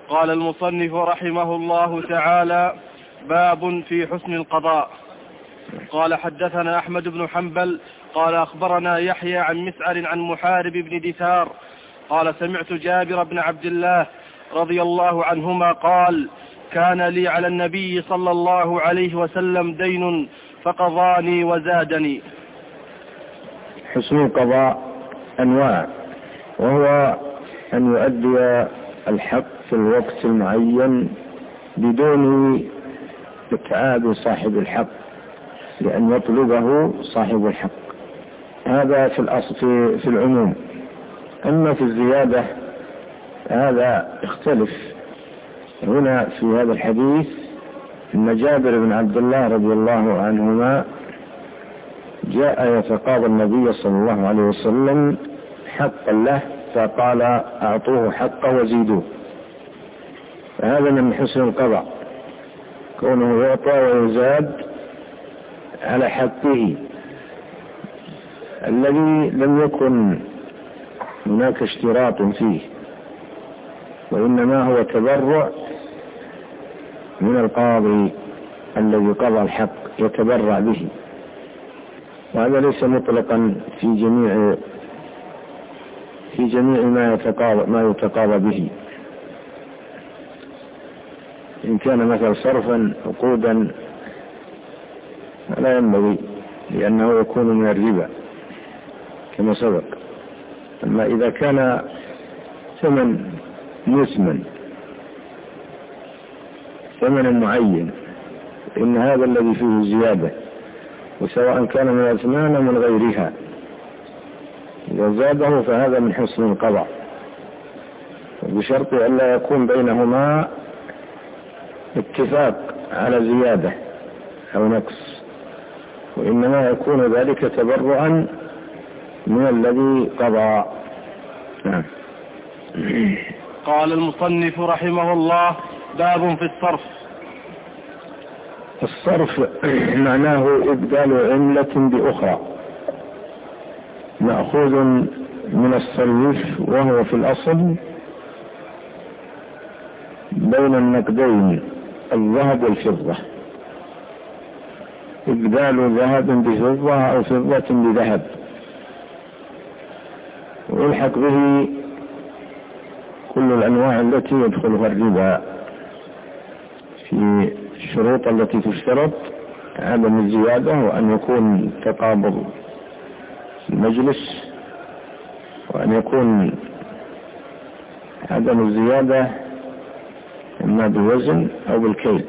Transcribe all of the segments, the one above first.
قال المصنف رحمه الله تعالى: باب في حسن القضاء. قال: حدثنا أحمد بن حنبل قال أخبرنا يحيى عن مسعر عن محارب بن دثار قال: سمعت جابر بن عبد الله رضي الله عنهما قال: كان لي على النبي صلى الله عليه وسلم دين فقضاني وزادني. حسن القضاء أنواع، وهو أن يؤدي الحق في الوقت المعين بدون إتعاب صاحب الحق، لأن يطلبه صاحب الحق. هذا في الأصل في العموم. أما في الزيادة هذا اختلف. هنا في هذا الحديث أن جابر بن عبد الله رضي الله عنهما جاء يتقاضى النبي صلى الله عليه وسلم حقا له، فقال: أعطوه حقه وزيدوه. فهذا من حسن القضاء، كونه يعطى ويزاد على حقه الذي لم يكن هناك اشتراط فيه، وإنما هو تبرع من القاضي الذي قضى الحق، يتبرع به. وهذا ليس مطلقا في جميع ما يتقاضى به. إن كان مثلا صرفا عقودا لا ينبغي، لأنه يكون من الربا كما سبق. أما إذا كان ثمن مثمن، ثمن معين، إن هذا الذي فيه زيادة، وسواء كان من الأثمان أو من غيرها، إذا زاده فهذا من حسن القضاء، بشرط أن لا يكون بينهما اتفاق على زيادة أو نقص، وإنما يكون ذلك تبرعا من الذي قضى. نعم. قال المصنف رحمه الله: باب في الصرف. الصرف معناه إبدال عملة بأخرى، مأخوذ من الصرف، وهو في الأصل بين النقدين الذهب والفضة، إبدال ذهب بفضة أو فضة بذهب، ويلحق به كل الأنواع التي يدخلها الربا في الشروط التي تشترط: عدم الزيادة، وأن يكون تقابض المجلس، وأن يكون عدم الزيادة إما بالوزن أو بالكيل،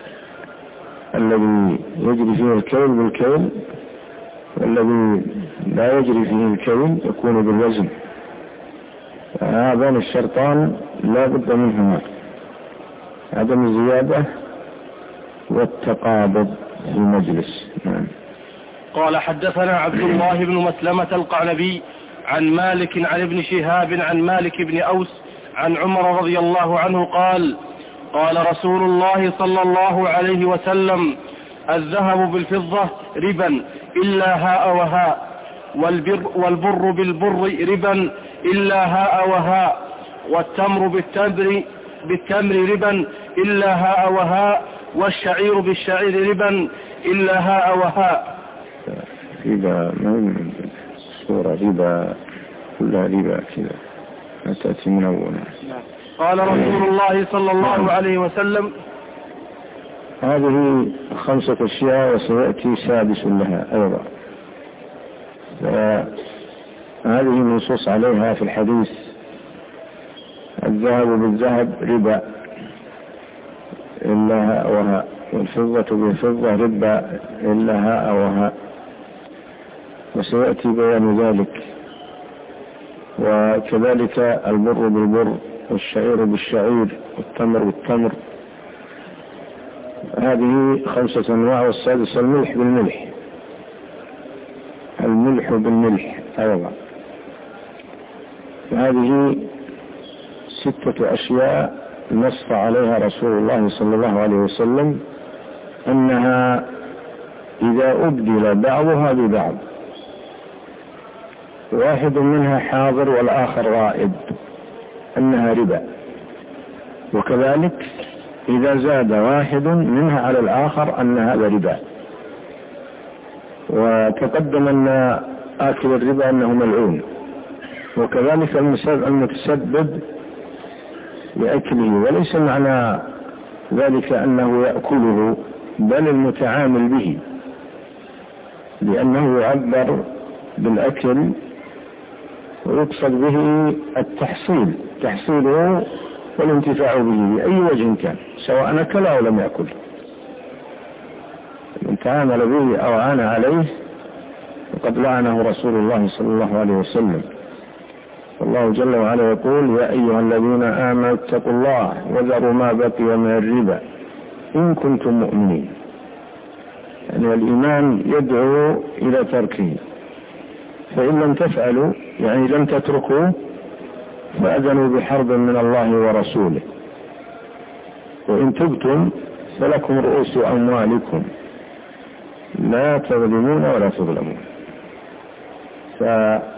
الذي يجري فيه الكيل بالكيل، والذي لا يجري فيه الكيل يكون بالوزن. هذان الشرطان لا بد منهما: عدم الزيادة والتقابض في المجلس. نعم. قال: حدثنا عبد الله بن مسلمة القعنبي عن مالك عن ابن شهاب عن مالك بن أوس عن عمر رضي الله عنه قال: قال رسول الله صلى الله عليه وسلم: الذهب بالفضة ربا إلا هاء وهاء، والبر بالبر ربا إلا هاء وهاء، والتمر بالتمر ربا إلا هاء وهاء، والشعير بالشعير ربا إلا هاء وهاء. ربا من صورة ربا، كلها ربا كذا، لا تأتي من أولا. قال رسول الله صلى الله عليه وسلم: هذه 5 أشياء وسيأتي سادس لها أيضا، هذه منصوص عليها في الحديث: الذهب بالذهب ربا إلا هاء وهاء، والفضة بالفضة ربا إلا هاء وهاء، وسيأتي بيان ذلك. وكذلك البر بالبر، والشعير بالشعير، والتمر بالتمر. هذه 5 أنواع، والسادس الملح بالملح، الملح بالملح أيضا. هذه 6 أشياء نص عليها رسول الله صلى الله عليه وسلم أنها إذا أبدل بعضها ببعض، واحد منها حاضر والآخر غائب، أنها ربا. وكذلك إذا زاد واحد منها على الآخر أن هذا ربا. وتقدم أن آكل الربا أنه ملعون، وكذلك المتسبب لأكله، وليس معنى ذلك أنه يأكله بل المتعامل به، لأنه يعبر بالأكل ويقصد به التحصيل، تحصيله والانتفاع به بأي وجه كان، سواء أكل أو لم يأكل. من تعامل به أو عان عليه وقد لعنه رسول الله صلى الله عليه وسلم. الله جل وعلا يقول: يا أيها الذين آمنوا اتقوا الله وذروا ما بقي من الربا إن كنتم مؤمنين. يعني الإيمان يدعو إلى تركه، فإن لم تفعلوا يعني لم تتركوا فأذنوا بحرب من الله ورسوله، وإن تبتم فلكم رؤوس أموالكم لا تظلمون ولا تظلمون. فأنواع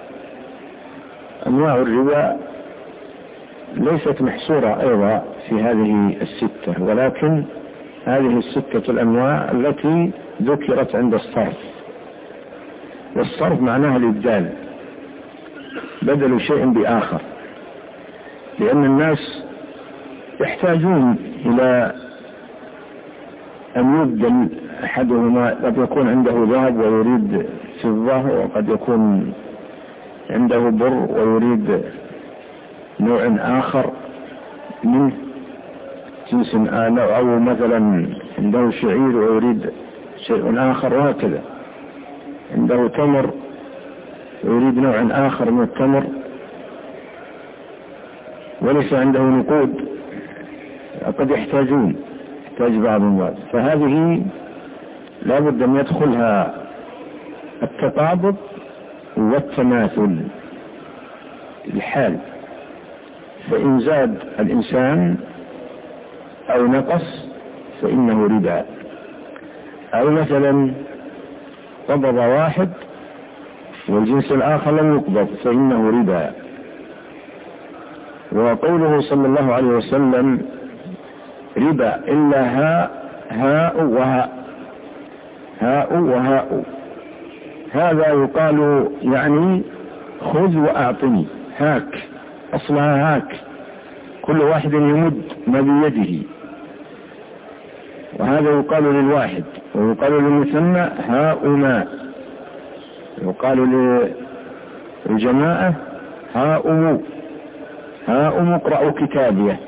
الربا ليست محصورة أيضا في هذه الستة، ولكن هذه الستة الأنواع التي ذكرت عند الصرف. والصرف معناها الإبدال، بدل شيء بآخر، لأن الناس يحتاجون إلى أن يبدل أحدهما. قد يكون عنده ذهب ويريد فضة، وقد يكون عنده بر ويريد نوع آخر منه جنس أو مثلا عنده شعير ويريد شيء آخر، وهكذا. عنده تمر ويريد نوع آخر من التمر، وليس عنده نقود، قد يحتاج بعض. فهذه لا بد أن يدخلها التقابض والتماثل الحال، فإن زاد الإنسان أو نقص فإنه ربا. أو مثلا قبض واحد والجنس الآخر لم يقبض فإنه ربا. وقوله صلى الله عليه وسلم: ربا إلا هاء وهاء، هذا يقال يعني خذ وأعطني، هاك، أصلها هاك، كل واحد يمد ما بيده، وهذا يقال للواحد. ويقال للمثنى هاؤما، يقال للجماعة هاؤم اقرأوا كتابيه.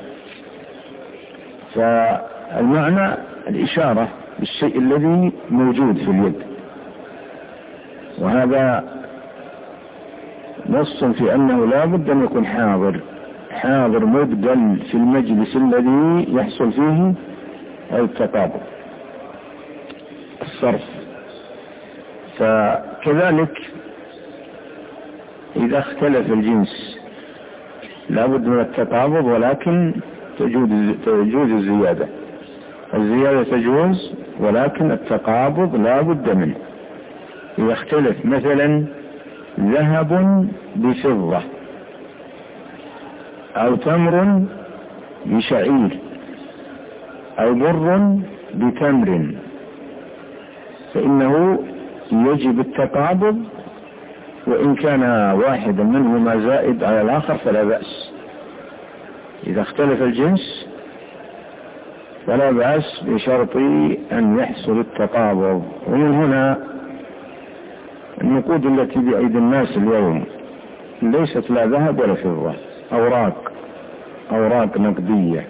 فالمعنى الإشارة بالشيء الذي موجود في اليد، وهذا نص في أنه لا بد أن يكون حاضر مبدل في المجلس الذي يحصل فيه التقابض الصرف. فكذلك إذا اختلف الجنس لا بد من التقابض، ولكن تجوز الزيادة تجوز، ولكن التقابض لا بد منه. إذا اختلف مثلا ذهب بفضة أو تمر بشعير أو بر بتمر، فإنه يجب التقابض، وإن كان واحدا منهما زائد على الآخر فلا بأس. إذا اختلف الجنس فلا بأس بشرط أن يحصل التقابض. ومن هنا النقود التي بأيدي الناس اليوم ليست لا ذهب ولا فضة، أوراق نقدية،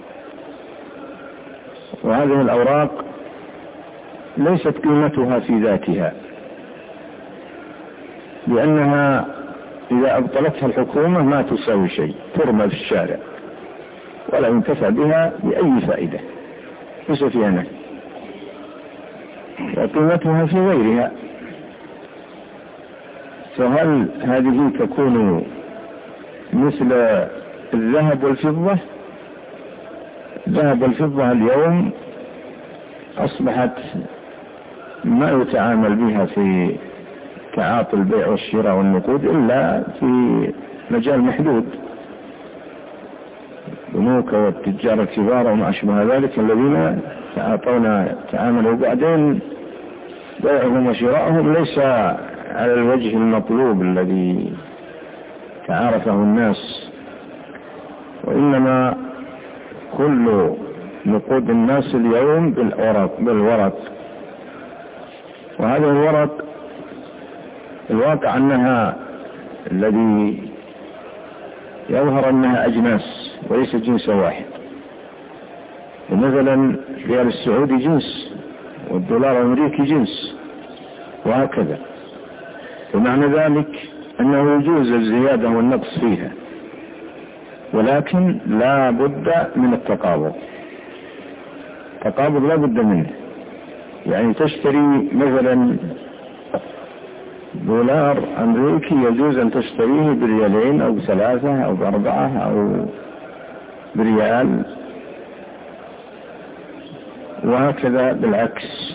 وهذه الأوراق ليست قيمتها في ذاتها، لأنها إذا أبطلتها الحكومة ما تساوي شيء، ترمى في الشارع ولا ينتفع بها بأي فائدة، ليس فيها نفع، وقيمتها في غيرها. فهل هذه تكون مثل الذهب والفضة؟ الذهب والفضة اليوم أصبحت ما يتعامل بها في تعاطي البيع والشراء والنقود إلا في مجال محدود، البنوك والتجار الكبار وما أشبه ذلك الذين تعاملوا بعدين بيعهم وشراءهم ليس على الوجه المطلوب الذي تعارفه الناس، وإنما كل نقود الناس اليوم بالورق. وهذا الورق الواقع أنها الذي يظهر أنها أجناس وليس جنس واحد. ومثلا الريال السعودي جنس والدولار الأمريكي جنس وهكذا، ومعنى ذلك أنه يجوز الزيادة والنقص فيها، ولكن لا بد من التقابض لا بد منه. يعني تشتري مثلا دولار أمريكي يجوز أن تشتريه بريالين أو ب3 أو ب4 أو بريال، وهكذا بالعكس،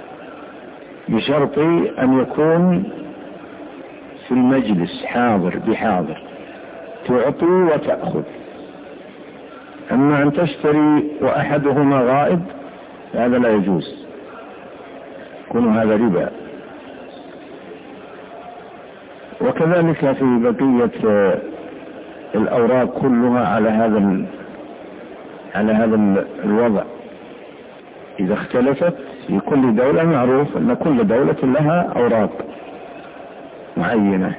بشرط أن يكون في المجلس حاضر بحاضر، تعطي وتأخذ. أما أن تشتري وأحدهما غائب هذا لا يجوز، يكون هذا ربا. وكذلك في بقية الأوراق كلها على هذا الوضع. إذا اختلفت في كل دولة معروف أن كل دولة لها أوراق معينة،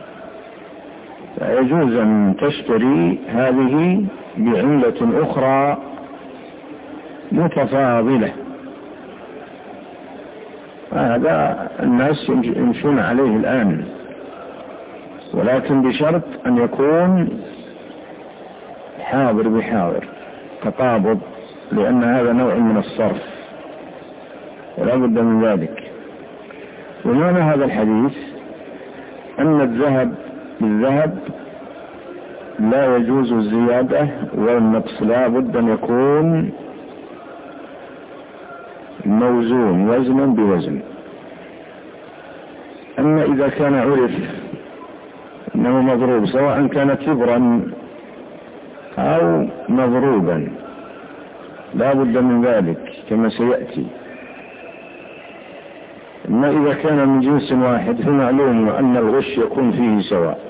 فيجوز أن تشتري هذه بعملة أخرى متفاضلة. هذا الناس يمشون عليه الآن، ولكن بشرط أن يكون حاضر بحاضر، تقابض، لأن هذا نوع من الصرف ولا بد من ذلك. ومعنى هذا الحديث أن الذهب بالذهب لا يجوز الزيادة والنقص، لا بد أن يكون موزون وزنا بوزن. أما إذا كان عرف أنه مضروب سواء كان تبرا أو مضروبا لا بد من ذلك كما سيأتي. أما إذا كان من جنس واحد فمعلوم أن الغش يكون فيه سواء.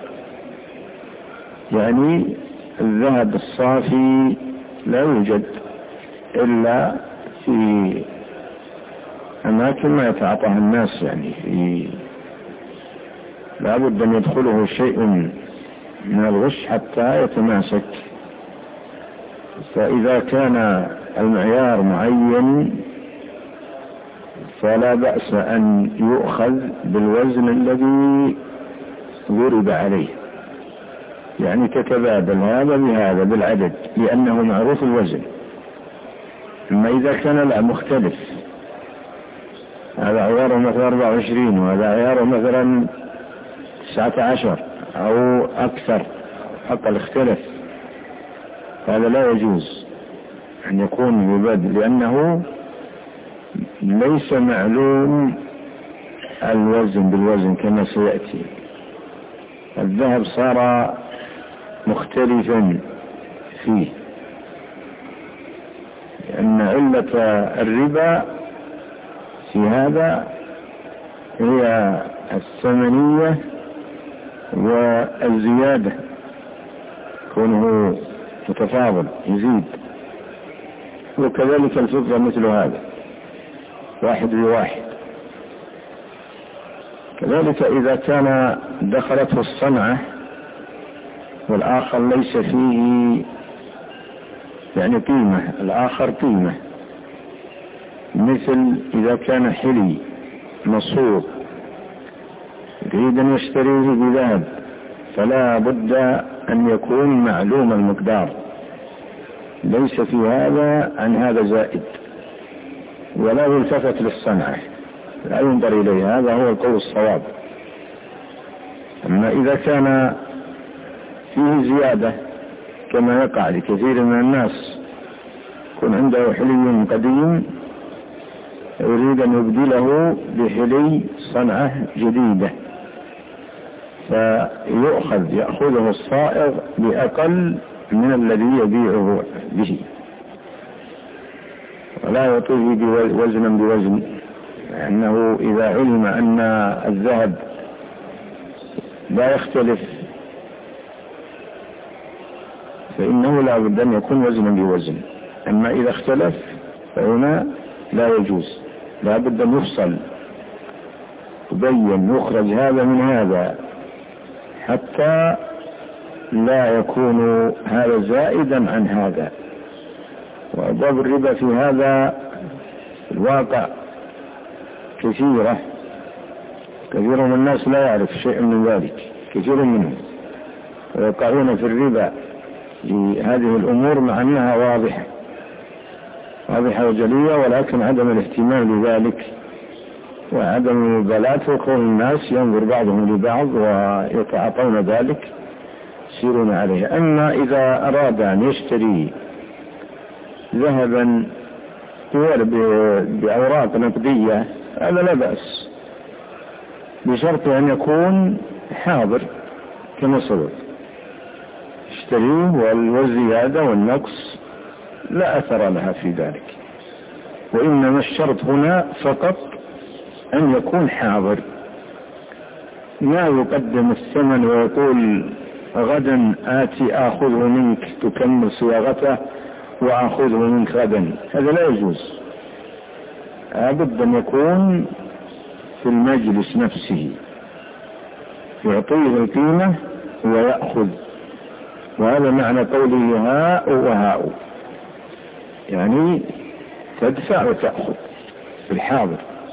يعني الذهب الصافي لا يوجد إلا في أماكن ما يتعاطاها الناس، يعني لا بد أن يدخله شيء من الغش حتى يتماسك. فإذا كان المعيار معين فلا بأس أن يؤخذ بالوزن الذي ضرب عليه، يعني تتبادل هذا بهذا بالعدد لأنه معروف الوزن. أما إذا كان لا مختلف، هذا عياره مثلا 24 وهذا عياره مثلا 19 أو أكثر حتى الاختلاف، هذا لا يجوز أن يكون يبادل، لأنه ليس معلوم الوزن بالوزن كما سيأتي. الذهب صار مختلفا فيه، لأن علة الربا في هذا هي الثمنية والزيادة، كونه متفاضل يزيد. وكذلك الفضة مثل هذا 1 بواحد. كذلك إذا كان دخلته الصنعة والآخر ليس فيه يعني قيمة، الآخر قيمة، مثل إذا كان حلي مصروف يريد أن يشتريه بذهب فلا بد أن يكون معلوم المقدار، ليس في هذا عن هذا زائد، ولا يلتفت للصنعة، لا ينظر إليه، هذا هو القول الصواب. أما إذا كان فيه زيادة كما يقع لكثير من الناس، يكون عنده حلي قديم يريد أن يبدله بحلي صنعة جديدة، يأخذه الصائغ بأقل من الذي يبيعه به، ولا يعطيه وزنا بوزن، لأنه إذا علم أن الذهب لا يختلف فإنه لا بد أن يكون وزنا بوزن. أما إذا اختلف فهنا لا يجوز، لا بد أن يفصل، يبين، يخرج هذا من هذا، حتى لا يكون هذا زائدا عن هذا. وأبواب الربا في هذا الواقع كثيرة، كثير من الناس لا يعرف شيء من ذلك، كثير منهم ويقعون في الربا لهذه الأمور مع أنها واضحة وجلية، ولكن عدم الاهتمام بذلك وعدم المبالاة وكون الناس ينظر بعضهم لبعض ويتعاطون ذلك يسيرون عليه. أما إذا أراد أن يشتري ذهبا بأوراق نقدية هذا لا بأس، بشرط أن يكون حاضر كما سبق، اشتريه والزيادة والنقص لا أثر لها في ذلك، وإنما الشرط هنا فقط أن يكون حاضر، ما يقدم الثمن ويقول غدا آتي آخذه منك تكمل صياغته وآخذه منك غدا، هذا لا يجوز. لابد أن يكون في المجلس نفسه، يعطيه القيمة ويأخذ، وهذا معنى قوله هاء وهاء، يعني تدفع وتأخذ بالحاضر.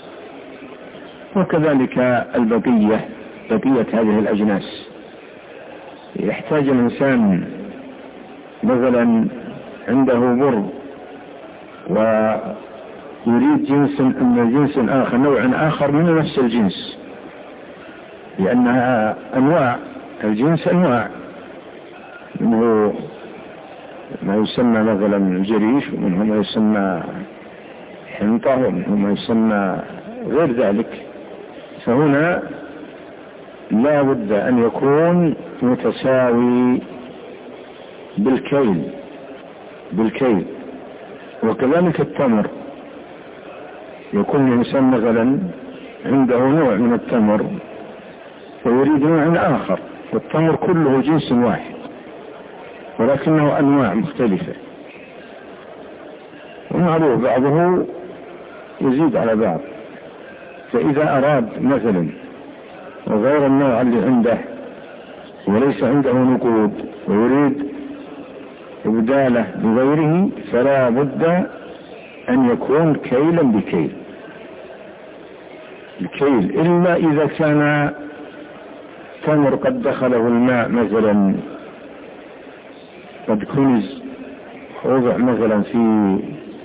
وكذلك البقية، بقية هذه الأجناس، يحتاج الإنسان مثلا عنده بر ويريد جنس من جنس آخر، نوع آخر من نفس الجنس، لأنها أنواع، الجنس أنواع، منه ما يسمى مثلا الجريش، ومنه ما يسمى حنطة، ومنه ما يسمى غير ذلك. فهنا لا بد أن يكون متساوي بالكيل. وكذلك التمر، يكون الإنسان مثلا عنده نوع من التمر ويريد نوع آخر، والتمر كله جنس واحد ولكنه أنواع مختلفة، ومعروف بعضه يزيد على بعض. فإذا أراد مثلا وغير النوع اللي عنده وليس عنده نقود ويريد إبداله بغيره، فلا بد أن يكون كيلا بكيل، إلا إذا كان تمر قد دخله الماء مثلا، قد كنز وضع مثلا في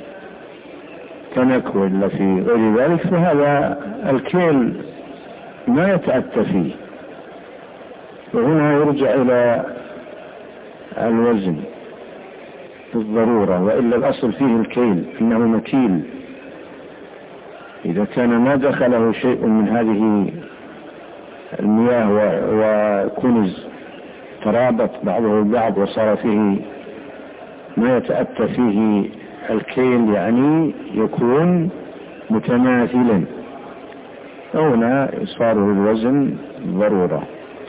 تنك ولا في غير ذلك، فهذا الكيل ما يتأتى فيه، وهنا يرجع إلى الوزن بالضرورة، وإلا الأصل فيه الكيل إنه مكيل. إذا كان ما دخله شيء من هذه المياه وكنز ترابط بعضه البعض وصار فيه ما يتأتى فيه الكيل، يعني يكون متماثلا، هنا صار الوزن ضرورة،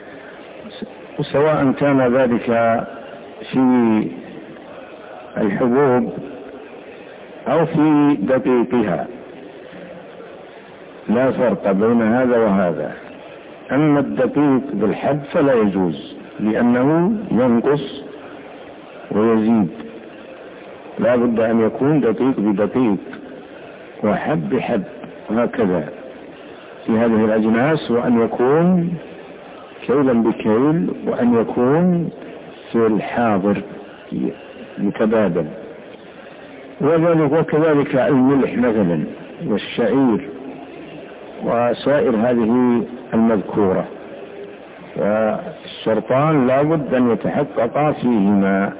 وسواء كان ذلك في الحبوب أو في دقيقها لا فرق بين هذا وهذا. أما الدقيق بالحب فلا يجوز، لأنه ينقص ويزيد، لا بد أن يكون دقيق بدقيق وحب بحب، وهكذا في هذه الأجناس، وأن يكون كيلا بكيل، وأن يكون في الحاضر متبادل. وكذلك الملح مثلا والشعير وسائر هذه المذكورة، والشرطان لا بد أن يتحققا فيهما.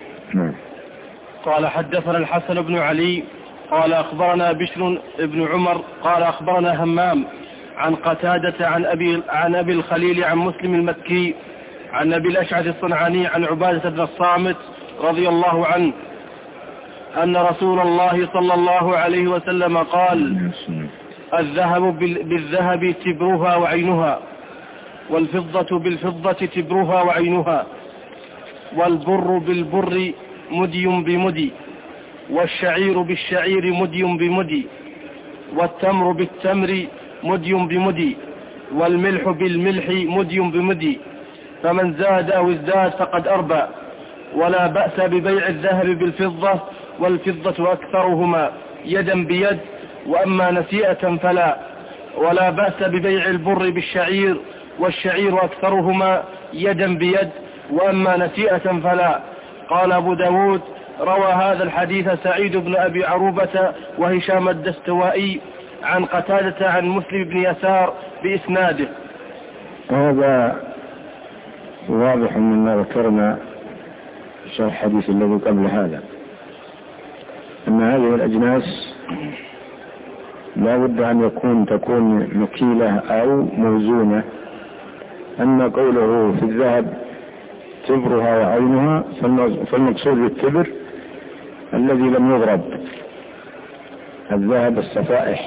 قال حدثنا الحسن بن علي قال أخبرنا بشر بن عمر قال أخبرنا همام عن قتادة عن أبي الخليل عن مسلم المكي عن أبي الأشعث الصنعاني عن عبادة بن الصامت رضي الله عنه أن رسول الله صلى الله عليه وسلم قال: الذهب بالذهب تبرها وعينها، والفضة بالفضة تبرها وعينها، والبر بالبر مدي بمدي، والشعير بالشعير مدي بمدي، والتمر بالتمر مدي بمدي، والملح بالملح مدي بمدي، فمن زاد أو ازداد فقد أربى. ولا بأس ببيع الذهب بالفضة، والفضة أكثرهما يدا بيد، وأما نسيئة فلا. ولا بأس ببيع البر بالشعير، والشعير أكثرهما يدا بيد، وأما نسيئة فلا. قال أبو داود: روى هذا الحديث سعيد بن أبي عروبة وهشام الدستوائي عن قتادة عن مسلم بن يسار بإسناده. هذا واضح مما ذكرنا في شرح الحديث الذي قبل هذا، أن هذه الأجناس لا بد أن تكون مكيلة أو موزونة. أما قوله في الذهب تبرها وعينها، فالمقصود بالتبر الذي لم يضرب، الذهب الصفائح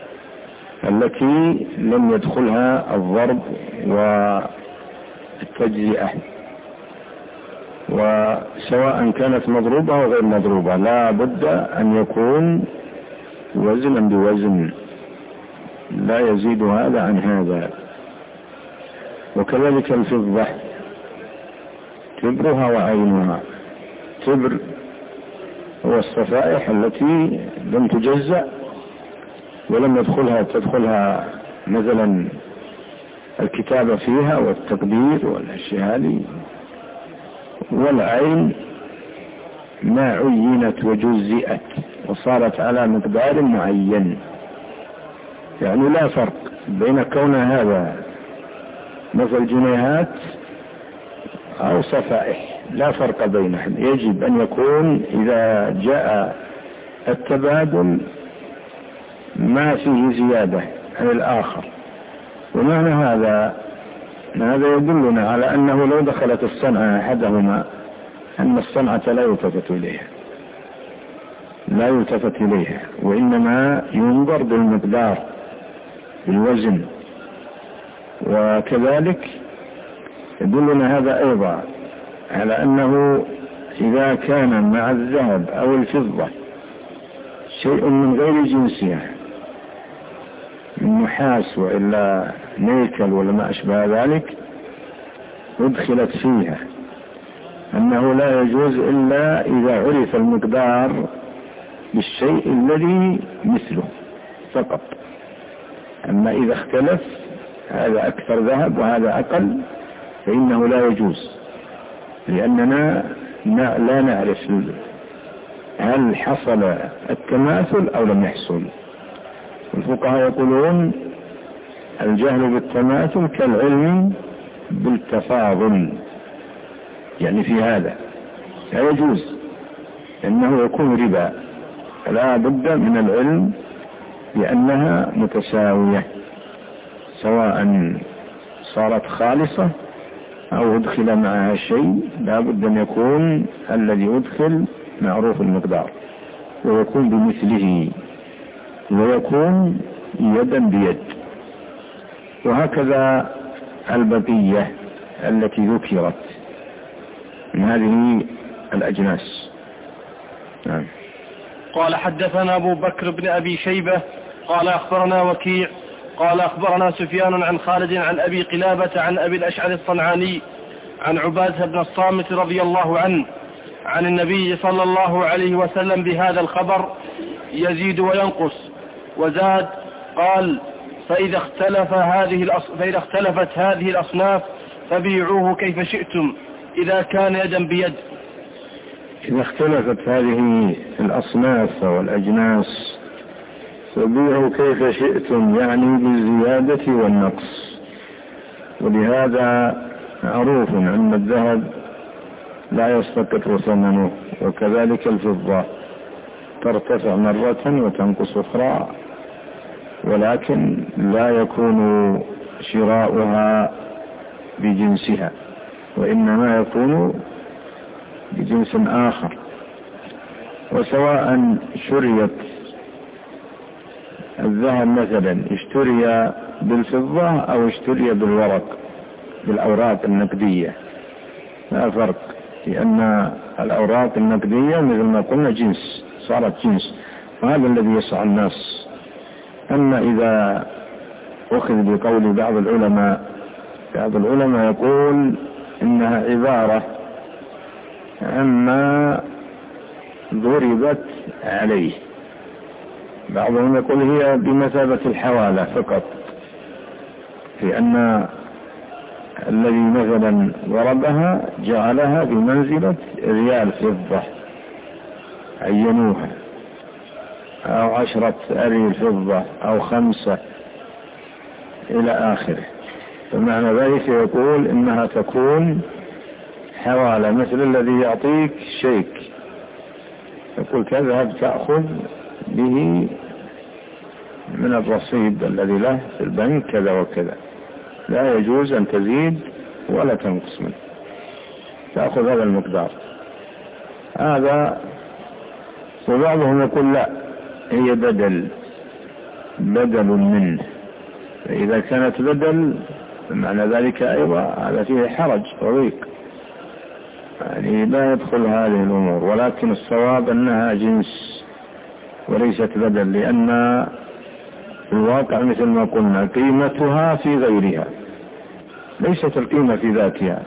التي لم يدخلها الضرب والتجزئة، وسواء كانت مضروبة أو غير مضروبة لا بد أن يكون وزنا بوزن، لا يزيد هذا عن هذا. وكذلك الفضة تبرها وعينها. تبر هو الصفائح التي لم تجزأ ولم تدخلها مثلا الكتابة فيها والتقدير والأشياء هذه. والعين ما عينت وجزئت وصارت على مقدار معين، يعني لا فرق بين كون هذا مثل جنيهات أو صفائح، لا فرق بينهم. يجب أن يكون إذا جاء التبادل ما فيه زيادة عن الآخر. ومعنى هذا يدلنا على أنه لو دخلت الصنعة أحدهما أن الصنعة لا يلتفت إليها، وإنما ينظر بالمقدار بالوزن. وكذلك يدلنا هذا أيضا على أنه إذا كان مع الذهب أو الفضة شيء من غير جنسها من نحاس وإلا نيكل ولا ما أشبه ذلك ادخلت فيها، أنه لا يجوز إلا إذا عرف المقدار بالشيء الذي مثله فقط. أما إذا اختلف هذا أكثر ذهب وهذا أقل فإنه لا يجوز، لأننا لا نعرف هل حصل التماثل أو لم يحصل. الفقهاء يقولون الجهل بالتماثل كالعلم بالتفاضل، يعني في هذا لا يجوز، لأنه يكون ربا. لا بد من العلم بأنها متساوية، سواء صارت خالصة أو أدخل معها شيء، لا بد أن يكون الذي أدخل معروف المقدار ويكون بمثله ويكون يدا بيد. وهكذا البقية التي ذكرت من هذه الأجناس. نعم. قال حدثنا أبو بكر بن أبي شيبة قال أخبرنا وكيع قال أخبرنا سفيان عن خالد عن أبي قلابة عن أبي الأشعث الصنعاني عن عبادة بن الصامت رضي الله عنه عن النبي صلى الله عليه وسلم بهذا الخبر يزيد وينقص. وزاد قال: فإذا اختلفت هذه الأصناف فبيعوه كيف شئتم إذا كان يدا بيد. إذا اختلفت هذه الأصناف والأجناس فبيعوا كيف شئتم، يعني بالزيادة والنقص. ولهذا معروف أن الذهب لا يستقر ثمنه، وكذلك الفضة ترتفع مرة وتنقص أخرى، ولكن لا يكون شراؤها بجنسها. وإنما يكون بجنس آخر. وسواء شريت الذهب مثلا اشتري بالفضة أو اشتري بالورق بالأوراق النقدية لا فرق، لأن الأوراق النقدية مثل ما قلنا جنس، صارت جنس، وهذا الذي يسعى الناس. أما إذا أخذ بقول بعض العلماء يقول إنها عبارة عما ضربت عليه، بعضهم يقول هي بمثابة الحوالة فقط، لأن الذي مثلا ضربها جعلها بمنزلة ريال فضة عينوها، أو 10 أريل فضة أو 5 إلى آخره. فمعنى ذلك يقول إنها تكون حوالة، مثل الذي يعطيك شيك يقول تذهب تأخذ به من الرصيد الذي له في البنك كذا وكذا، لا يجوز أن تزيد ولا تنقص منه، تأخذ هذا المقدار هذا. وبعضهم يقول لا، هي بدل منه، فإذا كانت بدل فمعنى ذلك أيضا هذا فيه حرج وضيق، يعني لا يدخل هذه الأمور. ولكن الصواب أنها جنس وليست بدل، لأن الواقع مثل ما قلنا قيمتها في غيرها، ليست القيمة في ذاتها،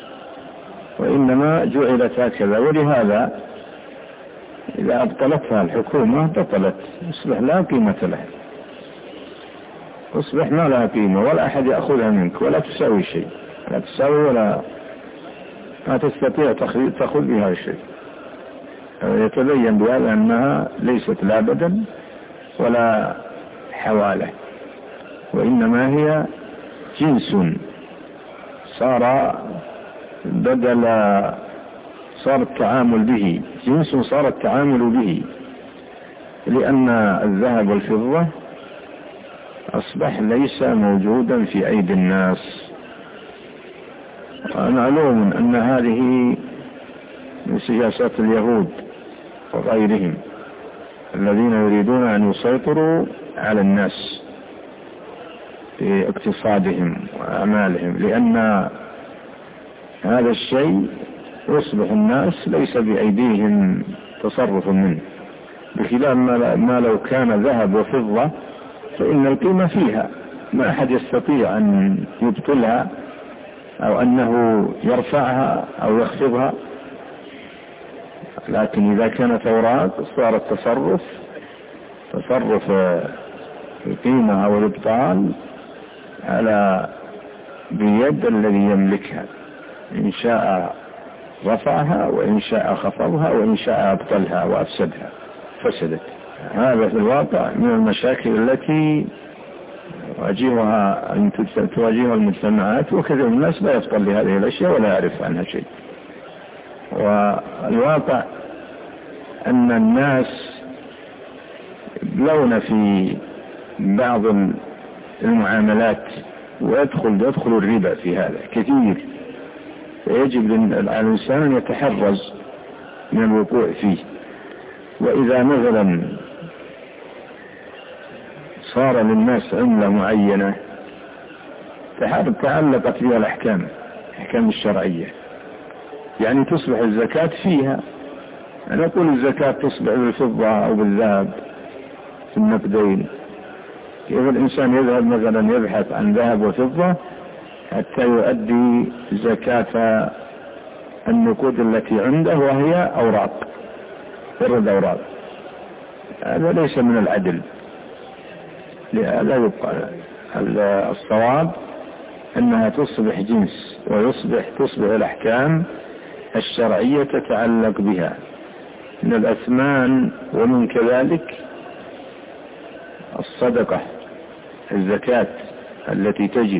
وإنما جعلت هكذا. ولهذا إذا أبطلتها الحكومة بطلت، أصبح لا قيمة لها، أصبح ما لها قيمة، ولا أحد يأخذها منك، ولا تساوي شيء، لا تساوي ولا ما تستطيع تأخذ بها شيء. يتبين بهذا أنها ليست لا بدل ولا حوالة، وإنما هي جنس صار صار التعامل به، جنس صار التعامل به، لأن الذهب والفضة أصبح ليس موجودا في أيدي الناس. معلوم أن هذه من سياسات اليهود وغيرهم الذين يريدون أن يسيطروا على الناس في اقتصادهم وأعمالهم، لأن هذا الشيء يصبح الناس ليس بأيديهم تصرف منه، بخلاف ما لو كان ذهب وفضة فإن القيمة فيها، ما أحد يستطيع أن يبطلها أو أنه يرفعها أو يخفضها. لكن إذا كانت أوراق صار تصرف القيمة أو الإبطال على بيد الذي يملكها، إن شاء رفعها وإن شاء خفضها وإن شاء أبطلها وأفسدها فسدت. هذا في الواقع من المشاكل التي تواجهها المجتمعات، وكثير من الناس لا يفطن لهذه الأشياء ولا يعرف عنها شيء. والواقع أن الناس يبلون في بعض المعاملات ويدخل الربا في هذا كثير، فيجب على الإنسان أن يتحرز من الوقوع فيه. وإذا مثلا صار للناس عملة معينة تعلقت بها الأحكام الشرعية، يعني تصبح الزكاة فيها. أنا أقول الزكاة تصبح بالفضة أو بالذهب في النقدين، كيف الإنسان يذهب مثلا يبحث عن ذهب وفضة حتى يؤدي زكاة النقود التي عنده وهي أوراق، فرد أوراق، هذا ليس من العدل. لا يبقى الصواب أنها تصبح جنس، تصبح الأحكام الشرعية تتعلق بها من الأثمان، ومن كذلك الصدقة الزكاة التي تجب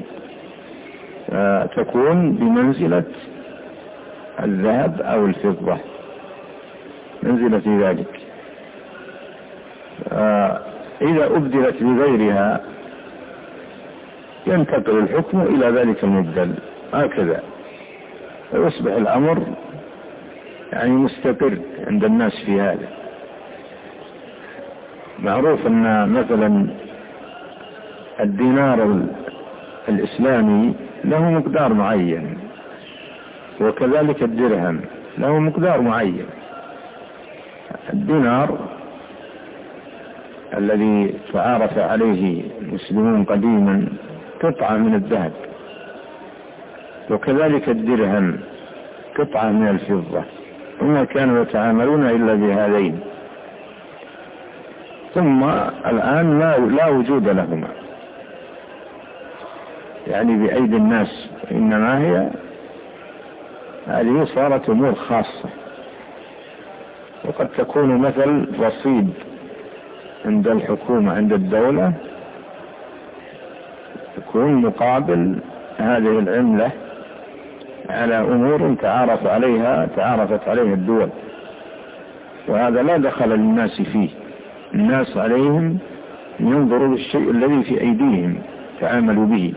تكون بمنزلة الذهب أو الفضة، منزلة ذلك. إذا أبدلت بغيرها ينتقل الحكم إلى ذلك المبدل، هكذا ويصبح الأمر يعني مستقر عند الناس في هذا. معروف أن مثلا الدينار الإسلامي له مقدار معين، وكذلك الدرهم له مقدار معين. الدينار الذي تعارف عليه المسلمون قديما قطعة من الذهب، وكذلك الدرهم قطعة من الفضة، وما كانوا يتعاملون إلا بهذين. ثم الآن لا وجود لهما يعني بأيدي الناس، إنما هذه صارت أمور خاصة، وقد تكون مثل رصيد عند الحكومة عند الدولة يكون مقابل هذه العملة على أمور تعارفت عليها الدول، وهذا لا دخل للناس فيه. الناس عليهم ينظروا للشيء الذي في أيديهم تعاملوا به،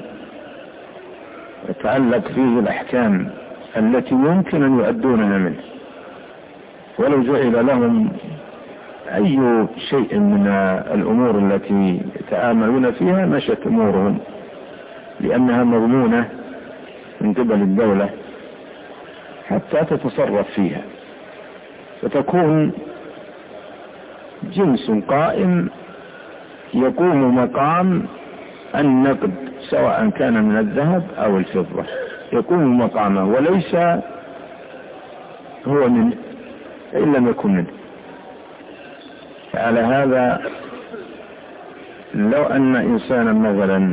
يتعلق فيه الأحكام التي يمكن أن يؤدونها منه، ولو جعل لهم أي شيء من الأمور التي يتعاملون فيها مشت أمورهم، لأنها مضمونة من قبل الدولة حتى تتصرف فيها، فتكون جنس قائم يقوم مقام النقد، سواء كان من الذهب أو الفضة، يقوم مقامه وليس هو منه إن لم يكن منه. على هذا لو أن إنسانا مثلا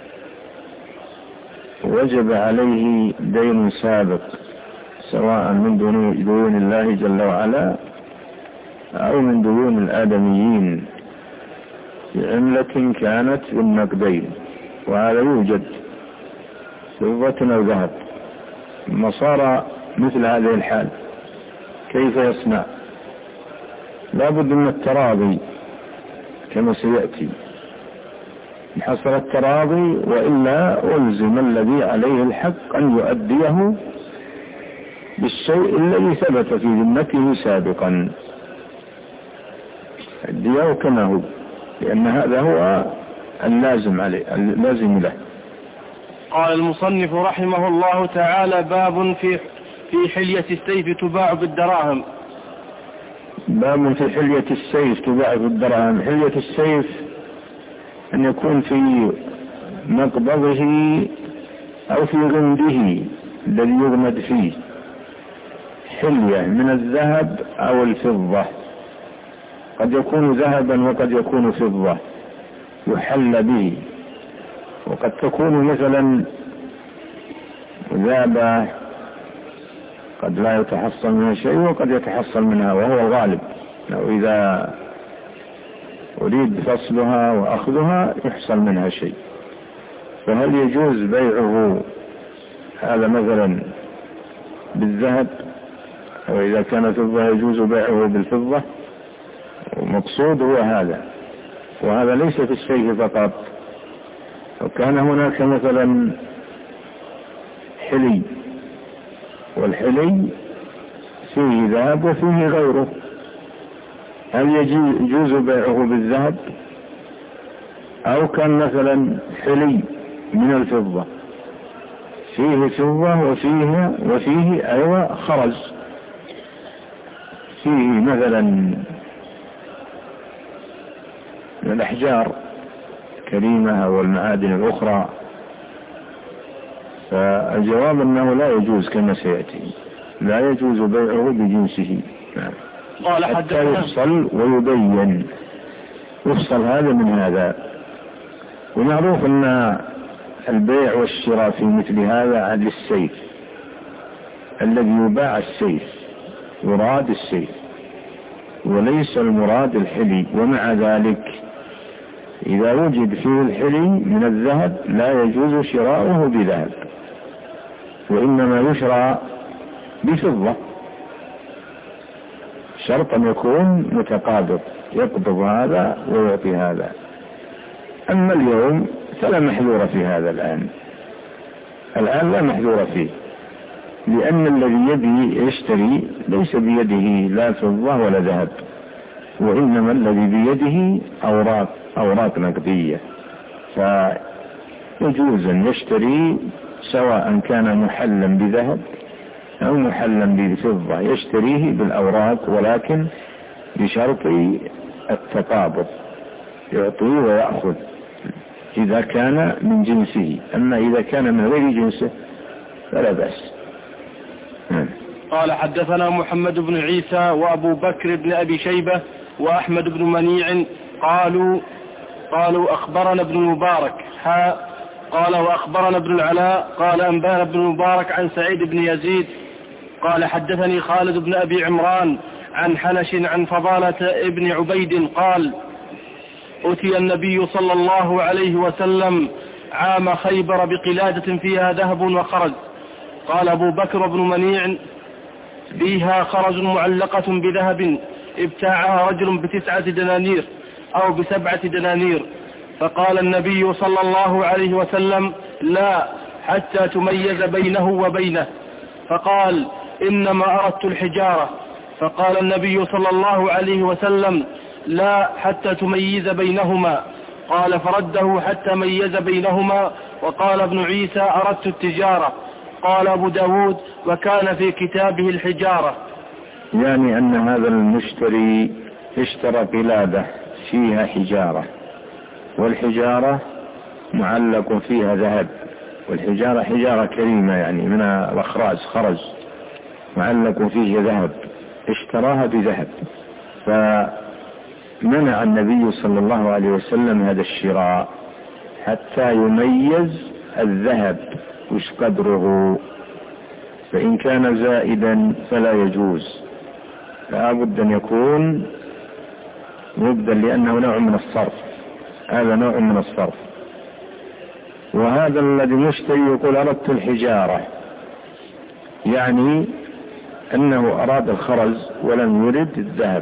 وجب عليه دين سابق، سواء من ديون الله جل وعلا أو من ديون الآدميين بعملة كانت بالنقدين، وهذا يوجد فضة أو ذهب، ثم صار مثل هذه الحال كيف يصنع؟ لا بد من التراضي كما سيأتي. حصل التراضي وإلا ألزم الذي عليه الحق أن يؤديه بالشيء الذي ثبت في ذمته سابقا، أديه كما هو، لأن هذا هو اللازم له. قال المصنف رحمه الله تعالى: باب في حلية السيف تباع بالدراهم. باب في حلية السيف تباع بالدراهم. حلية السيف أن يكون في مقبضه أو في غمده الذي يغمد فيه حلية من الذهب أو الفضة، قد يكون ذهبا وقد يكون فضة يحل به، وقد تكون مثلا ذهبة قد لا يتحصل منها شيء وقد يتحصل منها، وهو الغالب. لو إذا أريد فصلها وأخذها يحصل منها شيء، فهل يجوز بيعه هذا مثلا بالذهب، أو إذا كان فضة يجوز بيعه بالفضة؟ ومقصود هو هذا، وهذا ليس في السيف فقط. وكان هناك مثلا حلي، والحلي فيه ذهب وفيه غيره، هل يجوز بيعه بالذهب؟ أو كان مثلا حلي من الفضة فيه فضة وفيه أيضا خرز، فيه مثلا من الأحجار الكريمة والمعادن الأخرى، فالجواب أنه لا يجوز كما سيأتي، لا يجوز بيعه بجنسه. قال حتى يفصل ويبين، يفصل هذا من هذا. ومعروف أن البيع والشراء في مثل هذا عن السيف، الذي يباع السيف يراد السيف وليس المراد الحلي. ومع ذلك إذا وجد فيه الحلي من الذهب لا يجوز شراؤه بذهب، وإنما يشرى بفضة، شرط أن يكون متقابض، يقبض هذا ويعطي هذا. أما اليوم فلا محذور في هذا. الآن لا محذور فيه، لأن الذي يبي يشتري ليس بيده لا فضة ولا ذهب، وإنما الذي بيده أوراق نقدية، فيجوز أن يشتري سواء كان محلا بذهب أو محلا بفضة، يشتريه بالأوراق ولكن بشرط التقابض، يعطيه ويأخذ إذا كان من جنسه، أما إذا كان من غير جنسه فلا بأس. قال حدثنا محمد بن عيسى وأبو بكر بن أبي شيبة وأحمد بن منيع قالوا أخبرنا ابن المبارك قال وأخبرنا ابن العلاء قال أنبانا ابن المبارك عن سعيد بن يزيد قال حدثني خالد بن أبي عمران عن حنش عن فضالة ابن عبيد قال أتي النبي صلى الله عليه وسلم عام خيبر بقلادة فيها ذهب وخرز. قال أبو بكر بن منيع فيها خرز معلقة بذهب ابتاعها رجل ب9 دنانير أو ب7 دنانير. فقال النبي صلى الله عليه وسلم لا حتى تميز بينه وبينه. فقال إنما أردت الحجارة. فقال النبي صلى الله عليه وسلم لا حتى تميز بينهما. قال فرده حتى ميز بينهما. وقال ابن عيسى أردت التجارة. قال أبو داود وكان في كتابه الحجارة. يعني أن هذا المشتري اشترى قلادة فيها حجارة، والحجارة معلق فيها ذهب، والحجارة حجارة كريمة يعني من الأخراج خرج معلق فيه ذهب، اشتراها بذهب، فمنع النبي صلى الله عليه وسلم هذا الشراء حتى يميز الذهب وش قدره، فإن كان زائدا فلا يجوز، لا بد أن يكون مبدل لأنه نوع من الصرف، هذا نوع من الصرف. وهذا الذي يشتري يقول أردت الحجارة، يعني أنه أراد الخرز ولم يرد الذهب.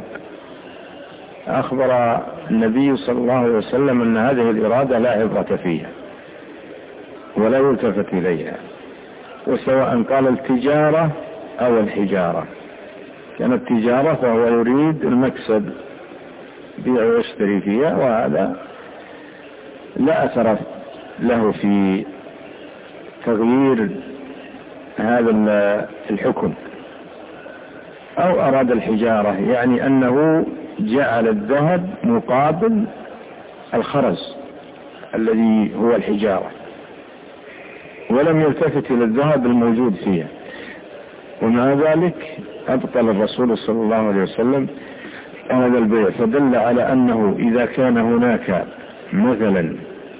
أخبر النبي صلى الله عليه وسلم أن هذه الإرادة لا عبرة فيها ولا يلتفت إليها، وسواء قال التجارة أو الحجارة، كان التجارة فهو يريد المكسب بيع ويشتري فيها، وهذا لا أثر له في تغيير هذا الحكم. أو أراد الحجارة يعني أنه جعل الذهب مقابل الخرز الذي هو الحجارة، ولم يلتفت إلى الذهب الموجود فيها، ومع ذلك أبطل الرسول صلى الله عليه وسلم هذا البيع، فدل على أنه إذا كان هناك مثلا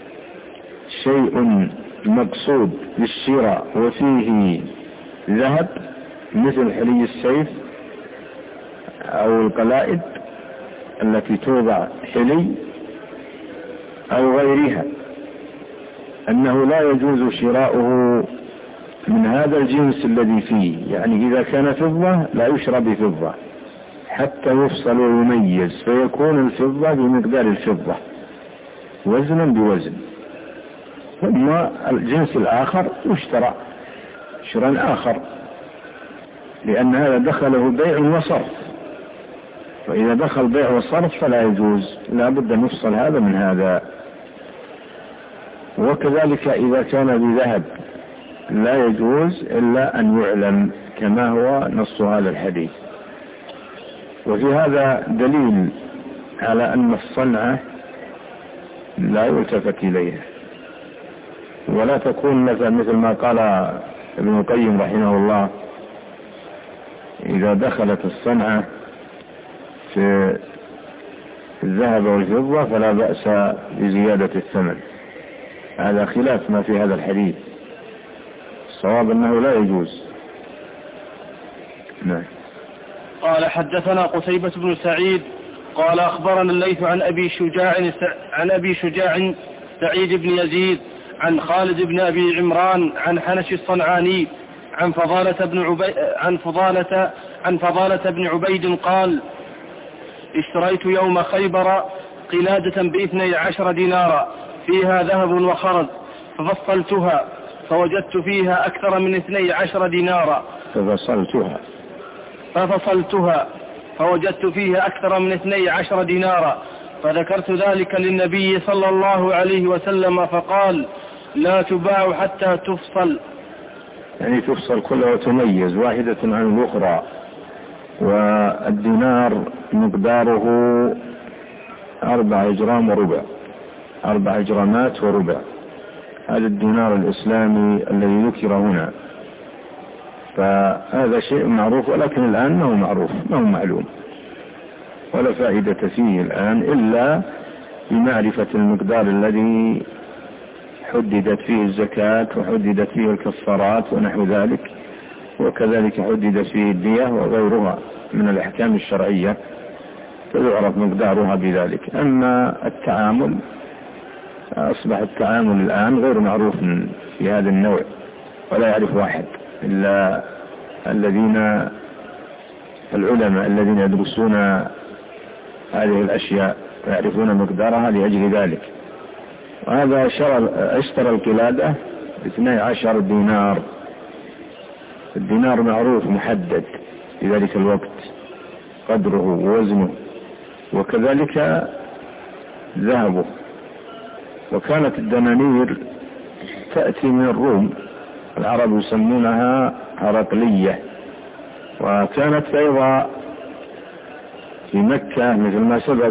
شيء مقصود للشراء وفيه ذهب مثل حلي السيف أو القلائد التي توضع حلي أو غيرها، أنه لا يجوز شراؤه من هذا الجنس الذي فيه، يعني إذا كان فضة لا يشرى بفضة حتى يفصل ويميز، فيكون الفضة بمقدار الفضة وزنا بوزن، ثم الجنس الآخر يشترى شراء آخر، لأن هذا دخله بيع وصرف، فإذا دخل بيع وصرف فلا يجوز، لا بد أن يفصل هذا من هذا. وكذلك إذا كان بذهب لا يجوز إلا أن يعلم كما هو نص هذا الحديث. وفي هذا دليل على أن الصنعة لا يلتفت إليها، ولا تكون مثل ما قال ابن القيم رحمه الله إذا دخلت الصنعة في الذهب والفضة فلا بأس بزيادة الثمن، هذا خلاف ما في هذا الحديث، الصواب أنه لا يجوز. نعم. قال حدثنا قتيبة بن سعيد قال أخبرنا الليث عن أبي شجاع سعيد بن يزيد عن خالد بن أبي عمران عن حنش الصنعاني عن فضالة بن عبيد قال اشتريت يوم خيبر قلادة ب12 دينارا فيها ذهب وخرز، ففصلتها فوجدت فيها أكثر من 12 دينارا، ففصلتها فوجدت فيها أكثر من 12 دينارا، فذكرت ذلك للنبي صلى الله عليه وسلم فقال: لا تباع حتى تفصل. يعني تفصل كلها وتميز واحدة عن الأخرى. والدينار مقداره 4 جرام وربع، 4 جرامات وربع. هذا الدينار الإسلامي الذي ذكر هنا، فهذا شيء معروف، ولكن الآن ما هو معروف، ما هو معلوم، ولا فائدة فيه الآن إلا بمعرفة المقدار الذي حددت فيه الزكاة وحددت فيه الكفارات ونحو ذلك، وكذلك حددت فيه الدية وغيرها من الأحكام الشرعية، فيعرف مقدارها بذلك. أما التعامل، أصبح التعامل الآن غير معروف في هذا النوع، ولا يعرف واحد إلا العلماء الذين يدرسون هذه الأشياء ويعرفون مقدارها لأجل ذلك. وهذا اشترى القلادة ب12 دينار. الدينار معروف محدد في ذلك الوقت قدره ووزنه، وكذلك ذهبه. وكانت الدنانير تأتي من الروم، العرب يسمونها هرقلية، وكانت أيضا في مكة مثل ما سبق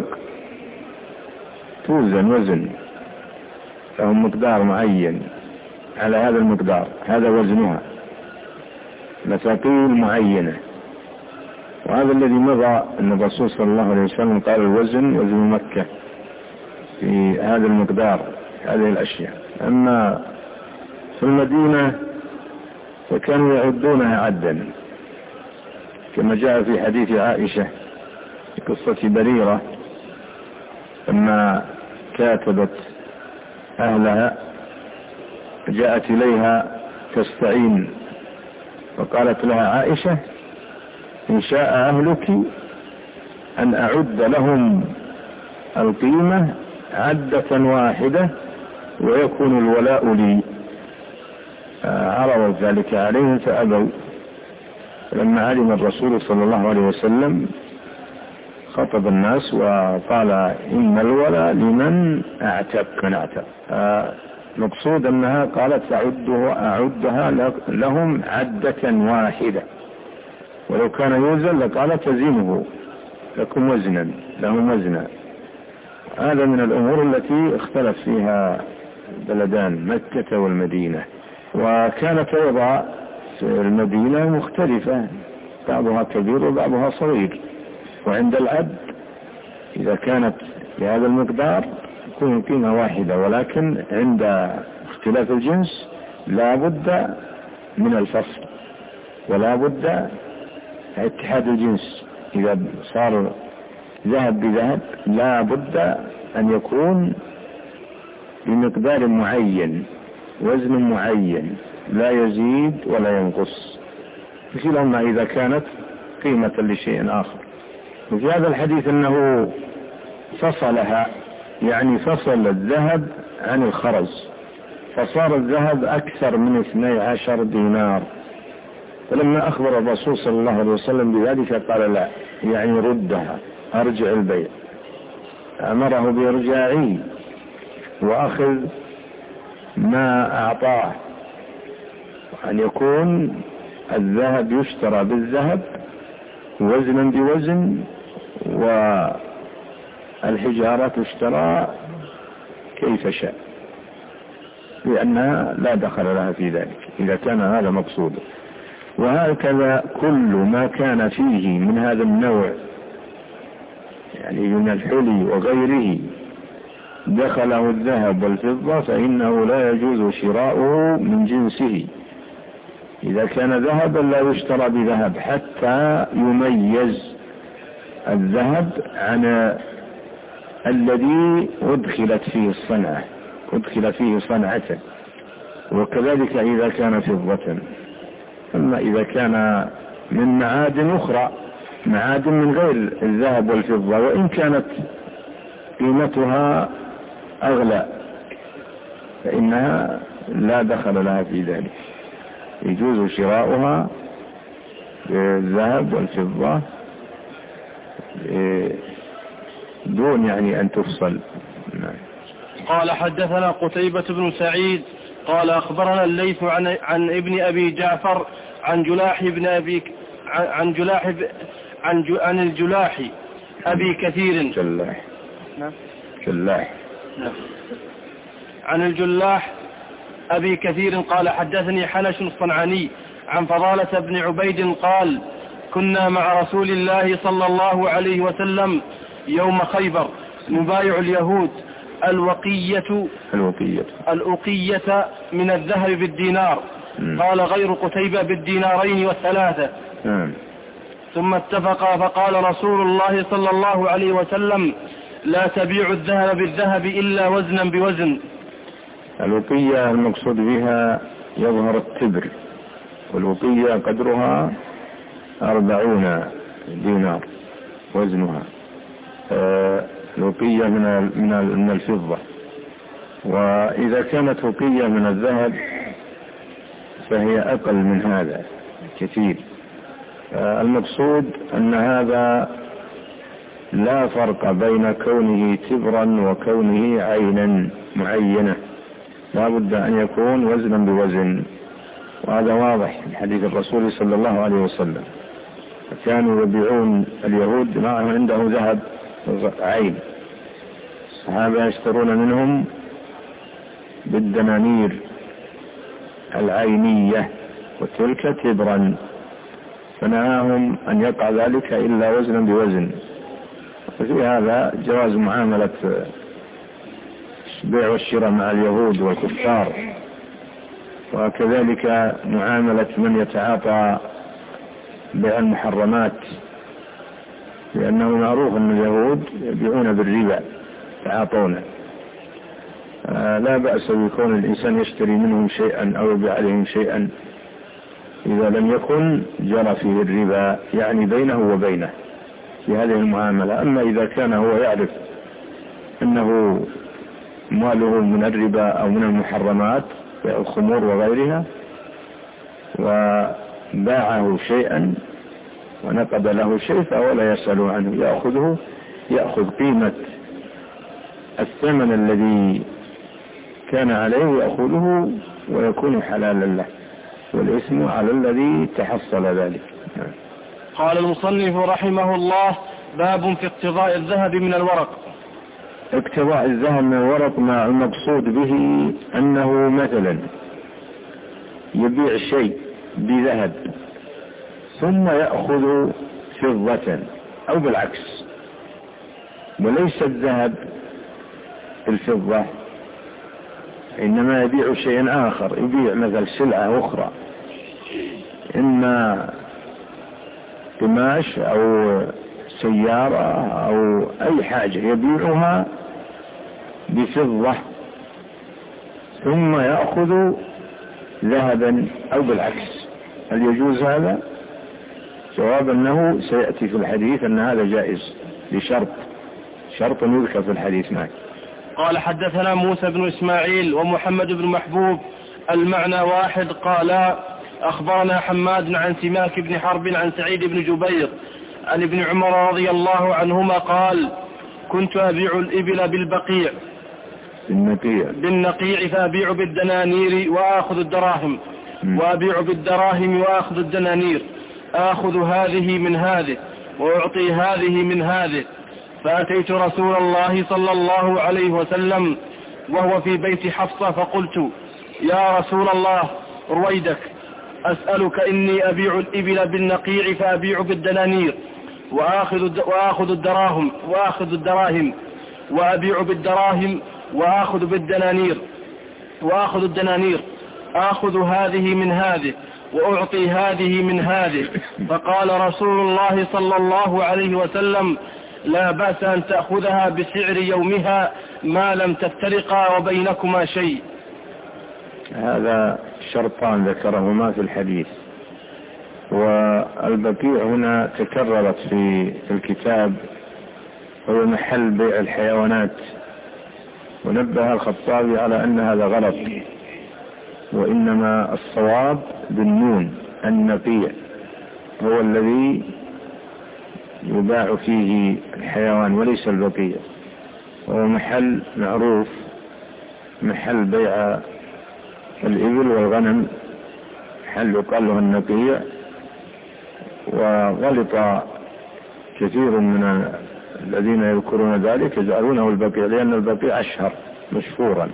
توزن وزن، لهم مقدار معين، على هذا المقدار هذا وزنها، مثاقيل معينة. وهذا الذي مضى أن الرسول صلى الله عليه وسلم قال: الوزن وزن مكة في هذا المقدار، هذه الأشياء. أما في المدينة فكانوا يعدونها عدا، كما جاء في حديث عائشة في قصة بريرة لما كاتبت أهلها، جاءت إليها تستعين، وقالت لها عائشة: إن شاء أهلك أن أعد لهم القيمة عدة واحدة ويكون الولاء لي. عرضت ذلك عليهم فأبوا. لما علم الرسول صلى الله عليه وسلم خطب الناس وقال: إن الولاء لمن أعتق من أعتق. مقصود أنها قالت: أعدها لهم عدة واحدة، ولو كان يوزن لقالت: تزينه لكم وزنا، لهم وزنا. هذا من الأمور التي اختلف فيها بلدان مكة والمدينة. وكانت أيضا المدينة مختلفة، بعضها كبير وبعضها صغير. وعند العد إذا كانت بهذا المقدار تكون القيمة واحدة، ولكن عند اختلاف الجنس لا بد من الفصل، ولا بد اتحاد الجنس. إذا صار ذهب بذهب لا بد أن يكون بمقدار معين، وزن معين، لا يزيد ولا ينقص، مثلما إذا كانت قيمة لشيء آخر. وفي هذا الحديث أنه فصلها، يعني فصل الذهب عن الخرز، فصار الذهب أكثر من 12 دينار. فلما أخبر الرسول صلى الله عليه وسلم بذلك قال: لا، يعني ردها، أرجع البيع. أمره بإرجاعه وأخذ ما أعطاه، أن يكون الذهب يشترى بالذهب وزنا بوزن، والحجارة تشترى كيف شاء، لأنها لا دخل لها في ذلك إذا كان هذا مقصوده. وهكذا كل ما كان فيه من هذا النوع، يعني من الحلي وغيره، دخله الذهب والفضة، فإنه لا يجوز شراؤه من جنسه. إذا كان ذهبا لا يشترى بذهب حتى يميز الذهب عن الذي أدخلت فيه الصنعة، أدخل فيه صنعته. وكذلك إذا كان فضة. أما إذا كان من معادن أخرى، معادن من غير الذهب والفضة، وإن كانت قيمتها أغلى، فإنها لا دخل لها في ذلك، يجوز شراؤها بالذهب والفضة دون يعني أن تفصل. قال حدثنا قتيبة بن سعيد قال أخبرنا الليث عن ابن أبي جعفر عن جلاح بن أبي عن الجلاح أبي كثير جلاح عن الجلاح أبي كثير قال حدثني حنش الصنعاني عن فضالة بن عبيد قال كنا مع رسول الله صلى الله عليه وسلم يوم خيبر نبايع اليهود الأقية من الذهب بالدينار. قال غير قتيبة بالدينارين والثلاثة. ثم اتفقا فقال رسول الله صلى الله عليه وسلم لا تبيع الذهب بالذهب إلا وزنا بوزن. الأقية المقصود بها يظهر التبر، والأقية قدرها 40 دينار وزنها. الأقية من الفضة، وإذا كانت أقية من الذهب فهي أقل من هذا كثير. المقصود أن هذا لا فرق بين كونه تبرا وكونه عينا معينة، لا بد أن يكون وزنا بوزن، وهذا واضح من حديث الرسول صلى الله عليه وسلم. كانوا يبيعون اليهود معهم عنده ذهب عين، الصحابة يشترون منهم بالدنانير العينية وتلك تبرا، فنهاهم أن يقع ذلك إلا وزنا بوزن. وفي هذا جواز معاملة البيع والشراء مع اليهود والكفار، وكذلك معاملة من يتعاطى بيع المحرمات، لأنه معروف أن اليهود يبيعون بالربا تعاطونه. لا بأس بكون الإنسان يشتري منهم شيئا أو يبيع عليهم شيئا إذا لم يكن جرى فيه الربا، يعني بينه وبينه في هذه المعاملة. أما إذا كان هو يعرف أنه ماله من الربا أو من المحرمات الخمور وغيرها وباعه شيئا ونقد له شيء فولا يسأل عنه، يأخذ قيمة الثمن الذي كان عليه يأخذه ويكون حلالا له، والإثم على الذي تحصل ذلك. قال المصنف رحمه الله باب في اقتضاء الذهب من الورق. اقتضاء الذهب من الورق مع المقصود به أنه مثلا يبيع شيء بذهب ثم يأخذ فضة أو بالعكس، وليس الذهب الفضة، إنما يبيع شيئا آخر، يبيع مثل سلعة أخرى إما قماش أو سيارة أو أي حاجة يبيعها بفضة ثم يأخذ ذهبا أو بالعكس. هل يجوز هذا؟ جواب أنه سيأتي في الحديث أن هذا جائز بشرط يذكر في الحديث معك. قال حدثنا موسى بن إسماعيل ومحمد بن محبوب المعنى واحد. قال أخبرنا حماد عن سماك بن حرب عن سعيد بن جبير عن ابن عمر رضي الله عنهما قال كنت أبيع الإبل بالنقيع فأبيع بالدنانير وآخذ الدراهم، وأبيع بالدراهم وآخذ الدنانير، آخذ هذه من هذه وأعطي هذه من هذه. فأتيت رسول الله صلى الله عليه وسلم وهو في بيت حفصة فقلت يا رسول الله رويدك أسألك إني أبيع الإبل بالنقيع فأبيع بالدنانير وآخذ الدراهم وأبيع بالدراهم وآخذ الدنانير، آخذ هذه من هذه وأعطي هذه من هذه. فقال رسول الله صلى الله عليه وسلم لا بأس أن تأخذها بسعر يومها ما لم تفترقا وبينكما شيء. هذا شرطان ذكرهما في الحديث، والبقيع هنا تكررت في الكتاب، هو محل بيع الحيوانات، ونبه الخطابي على أن هذا غلط، وإنما الصواب بالنون النقيع، هو الذي يباع فيه الحيوان وليس البقية، وهو محل معروف، محل بيع الإبل والغنم، محل يقال له النقية. وغلط كثير من الذين يذكرون ذلك يجعلونه البقيع، لأن البقيع أشهر مشهورا،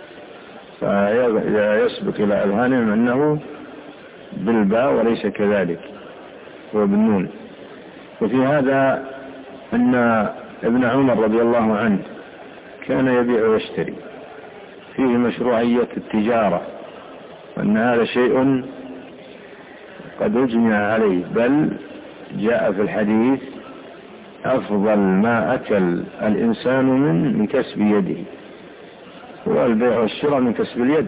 فيسبق إلى أذهانهم أنه بالباء وليس كذلك، هو بالنون. وفي هذا أن ابن عمر رضي الله عنه كان يبيع ويشتري، فيه مشروعية التجارة، وأن هذا شيء قد أجمع عليه، بل جاء في الحديث أفضل ما أكل الإنسان من كسب يده، هو البيع والشراء من كسب اليد،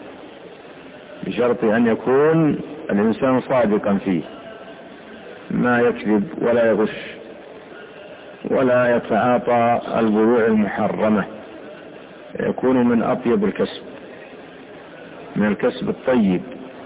بشرط أن يكون الإنسان صادقا فيه، ما يكذب ولا يغش ولا يتعاطى البيوع المحرمة، يكون من أطيب الكسب، من الكسب الطيب.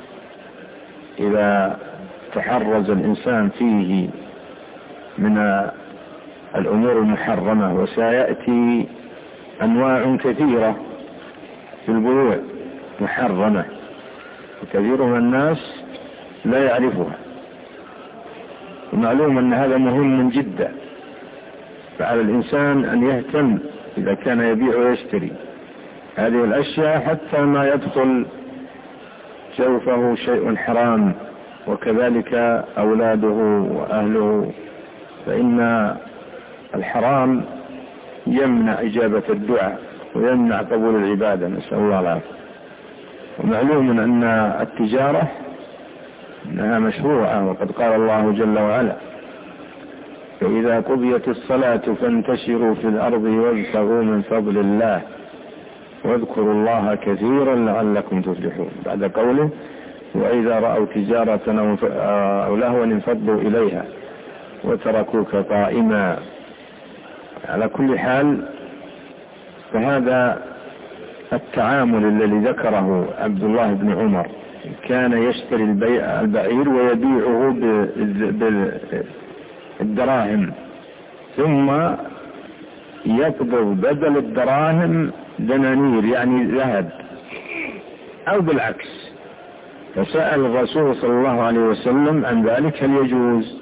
إذا تحرز الإنسان فيه من الأمور المحرمة، وسيأتي أنواع كثيرة في البيوع محرمة، وكثير من الناس لا يعرفها، ومعلوم أن هذا مهم جدا، فعلى الإنسان أن يهتم إذا كان يبيع ويشتري هذه الأشياء، حتى ما يدخل جوفه شيء حرام، وكذلك أولاده وأهله، فإن الحرام يمنع إجابة الدعاء ويمنع قبول العبادة، نسأل الله العافية. ومعلوم أن التجارة أنها مشروعة، وقد قال الله جل وعلا: فإذا قضيت الصلاة فانتشروا في الأرض وابتغوا من فضل الله واذكروا الله كثيرا لعلكم تفلحون، بعد قوله: وإذا رأوا تجارة أو لهوا انفضوا إليها وتركوك قائما. على كل حال، فهذا التعامل الذي ذكره عبد الله بن عمر، كان يشتري البعير ويبيعه بالدراهم، ثم يقبض بدل الدراهم دنانير، يعني ذهب، أو بالعكس. فسأل الرسول صلى الله عليه وسلم عن ذلك هل يجوز،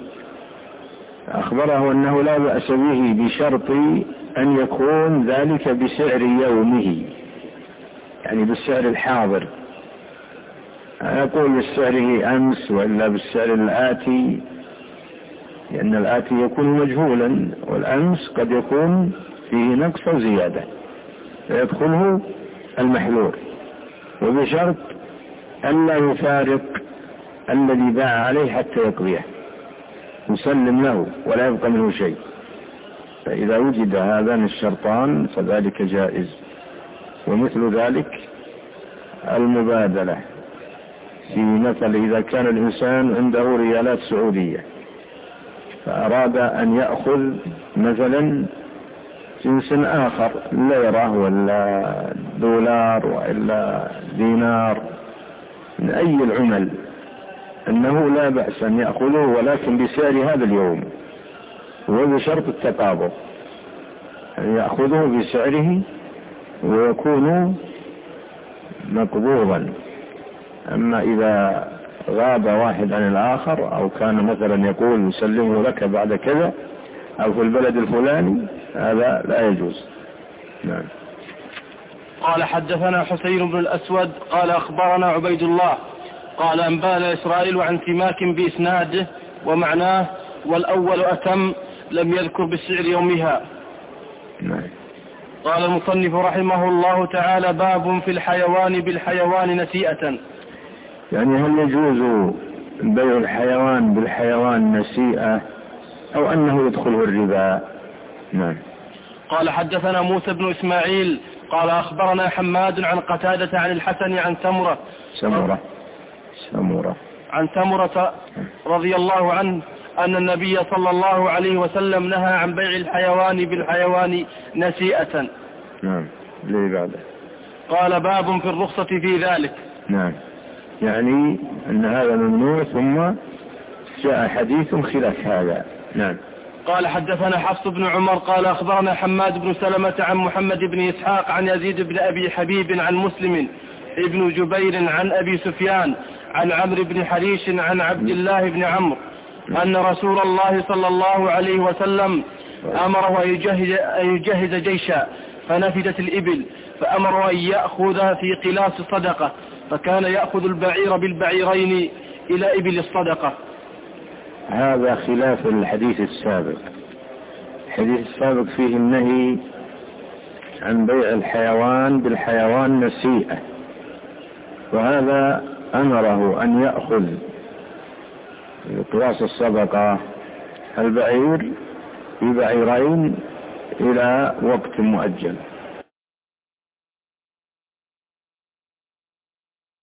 أخبره أنه لا بأس به، بشرط أن يكون ذلك بسعر يومه، يعني بالسعر الحاضر، يقول بسعره أمس وإلا بالسعر الآتي، لأن الآتي يكون مجهولا، والأمس قد يكون فيه نقص أو زيادة، فيدخله المحلول، وبشرط ألا يفارق الذي باع عليه حتى يقضيه، يسلم له ولا يبقى منه شيء. فإذا وجد هذان الشرطان فذلك جائز. ومثل ذلك المبادلة، في مثل إذا كان الإنسان عنده ريالات سعودية فأراد أن يأخذ مثلا جنس آخر، ليرة ولا دولار ولا دينار، من أي العمل، أنه لا بأس أن يأخذه، ولكن بسعر هذا اليوم، وبشرط التقابض، أن يأخذه بسعره ويكون مقبوضا. أما إذا غاب واحد عن الآخر، أو كان مثلا يقول نسلمه لك بعد كذا أو في البلد الفلاني، هذا لا يجوز. نعم. قال حدثنا حسين بن الأسود قال أخبرنا عبيد الله قال أنبانا إسرائيل عن سماك بإسناده ومعناه، والأول أتم، لم يذكر بالسعر يومها. نعم. قال المصنف رحمه الله تعالى: باب في الحيوان بالحيوان نسيئة. يعني هل يجوز بيع الحيوان بالحيوان نسيئة، أو أنه يدخله الربا؟ نعم. قال حدثنا موسى بن إسماعيل قال أخبرنا حماد عن قتادة عن الحسن عن سمرة رضي الله عنه أن النبي صلى الله عليه وسلم نهى عن بيع الحيوان بالحيوان نسيئة. نعم. ليه بعده؟ قال: باب في الرخصة في ذلك. نعم، يعني أن هذا ممنوع، ثم جاء حديث خلاف هذا. نعم. قال حدثنا حفص بن عمر قال أخبرنا حماد بن سلمة عن محمد بن إسحاق عن يزيد بن أبي حبيب عن مسلم ابن جبير عن أبي سفيان عن عمرو بن حريش عن عبد الله بن عمرو أن رسول الله صلى الله عليه وسلم أمره أن يجهز جيشا فنفدت الإبل، فأمره أن يأخذ في قلاس الصدقة، فكان يأخذ البعير بالبعيرين إلى إبل الصدقة. هذا خلاف الحديث السابق. الحديث السابق فيه النهي عن بيع الحيوان بالحيوان نسيئة، وهذا أمره أن يأخذ قياس الصدقة البعير ببعيرين إلى وقت مؤجل.